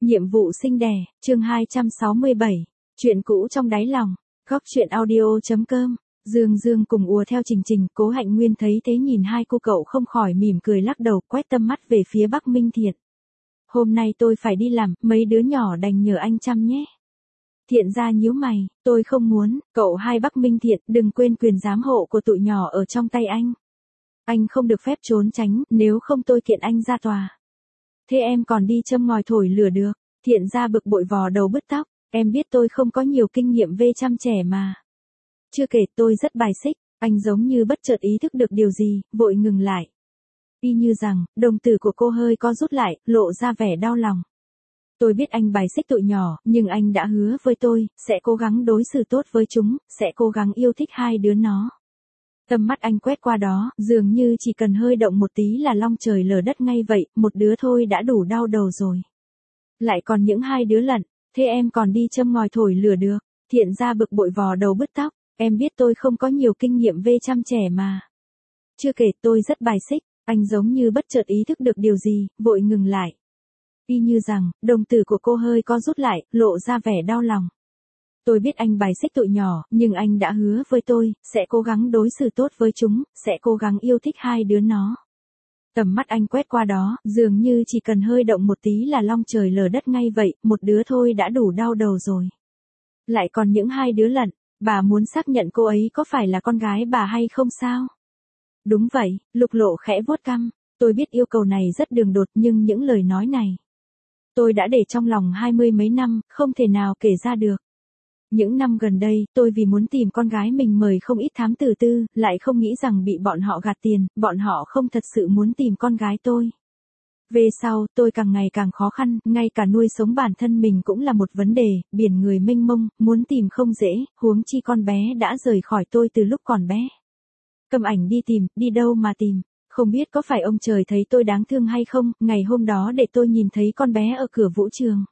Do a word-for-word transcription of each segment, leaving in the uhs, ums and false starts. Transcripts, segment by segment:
Nhiệm vụ sinh đẻ, chương hai trăm sáu mươi bảy. Chuyện cũ trong đáy lòng. Góc truyện audio.com. Dương Dương cùng ùa theo Trình Trình, Cố Hạnh Nguyên thấy thế nhìn hai cô cậu không khỏi mỉm cười lắc đầu, quét tâm mắt về phía Bắc Minh Thiện. Hôm nay tôi phải đi làm, mấy đứa nhỏ đành nhờ anh chăm nhé. Thiện ra nhíu mày, tôi không muốn, cậu hai Bắc Minh Thiện, đừng quên quyền giám hộ của tụi nhỏ ở trong tay anh. Anh không được phép trốn tránh, nếu không tôi kiện anh ra tòa. Thế em còn đi châm ngòi thổi lửa được. Thiện ra bực bội vò đầu bứt tóc, em biết tôi không có nhiều kinh nghiệm về chăm trẻ mà. Chưa kể tôi rất bài xích, anh giống như bất chợt ý thức được điều gì, vội ngừng lại. Y như rằng, đồng tử của cô hơi co rút lại, lộ ra vẻ đau lòng. Tôi biết anh bài xích tụi nhỏ, nhưng anh đã hứa với tôi, sẽ cố gắng đối xử tốt với chúng, sẽ cố gắng yêu thích hai đứa nó. Tầm mắt anh quét qua đó, dường như chỉ cần hơi động một tí là long trời lở đất ngay vậy, một đứa thôi đã đủ đau đầu rồi. Lại còn những hai đứa lận, thế em còn đi châm ngòi thổi lửa được. Thiện ra bực bội vò đầu bứt tóc, em biết tôi không có nhiều kinh nghiệm về chăm trẻ mà. Chưa kể tôi rất bài xích, anh giống như bất chợt ý thức được điều gì, vội ngừng lại. Y như rằng, đồng tử của cô hơi co rút lại, lộ ra vẻ đau lòng. Tôi biết anh bài xích tụi nhỏ, nhưng anh đã hứa với tôi, sẽ cố gắng đối xử tốt với chúng, sẽ cố gắng yêu thích hai đứa nó. Tầm mắt anh quét qua đó, dường như chỉ cần hơi động một tí là long trời lở đất ngay vậy, một đứa thôi đã đủ đau đầu rồi. Lại còn những hai đứa lận, bà muốn xác nhận cô ấy có phải là con gái bà hay không sao? Đúng vậy, Lục Lộ khẽ vuốt cằm, tôi biết yêu cầu này rất đường đột nhưng những lời nói này tôi đã để trong lòng hai mươi mấy năm, không thể nào kể ra được. Những năm gần đây, tôi vì muốn tìm con gái mình mời không ít thám tử tư, lại không nghĩ rằng bị bọn họ gạt tiền, bọn họ không thật sự muốn tìm con gái tôi. Về sau, tôi càng ngày càng khó khăn, ngay cả nuôi sống bản thân mình cũng là một vấn đề, biển người mênh mông, muốn tìm không dễ, huống chi con bé đã rời khỏi tôi từ lúc còn bé. Cầm ảnh đi tìm, đi đâu mà tìm, không biết có phải ông trời thấy tôi đáng thương hay không, ngày hôm đó để tôi nhìn thấy con bé ở cửa vũ trường.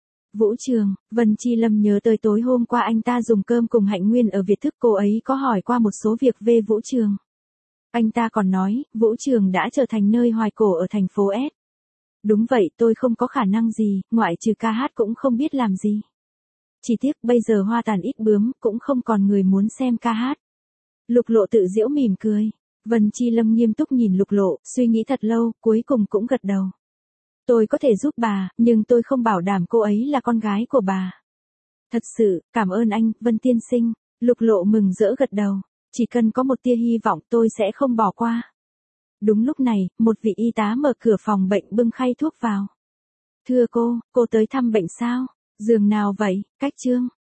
Vũ trường, Vân Chi Lâm nhớ tới tối hôm qua anh ta dùng cơm cùng Hạnh Nguyên ở Việt Thức, cô ấy có hỏi qua một số việc về vũ trường. Anh ta còn nói, vũ trường đã trở thành nơi hoài cổ ở thành phố S. Đúng vậy, tôi không có khả năng gì, ngoại trừ ca hát cũng không biết làm gì. Chỉ tiếc bây giờ hoa tàn ít bướm, cũng không còn người muốn xem ca hát. Lục Lộ tự giễu mỉm cười. Vân Chi Lâm nghiêm túc nhìn Lục Lộ, suy nghĩ thật lâu, cuối cùng cũng gật đầu. Tôi có thể giúp bà, nhưng tôi không bảo đảm cô ấy là con gái của bà. Thật sự, cảm ơn anh, Vân tiên sinh. Lục Lộ mừng rỡ gật đầu. Chỉ cần có một tia hy vọng tôi sẽ không bỏ qua. Đúng lúc này, một vị y tá mở cửa phòng bệnh bưng khay thuốc vào. Thưa cô, cô tới thăm bệnh sao? Giường nào vậy? Cách Trương.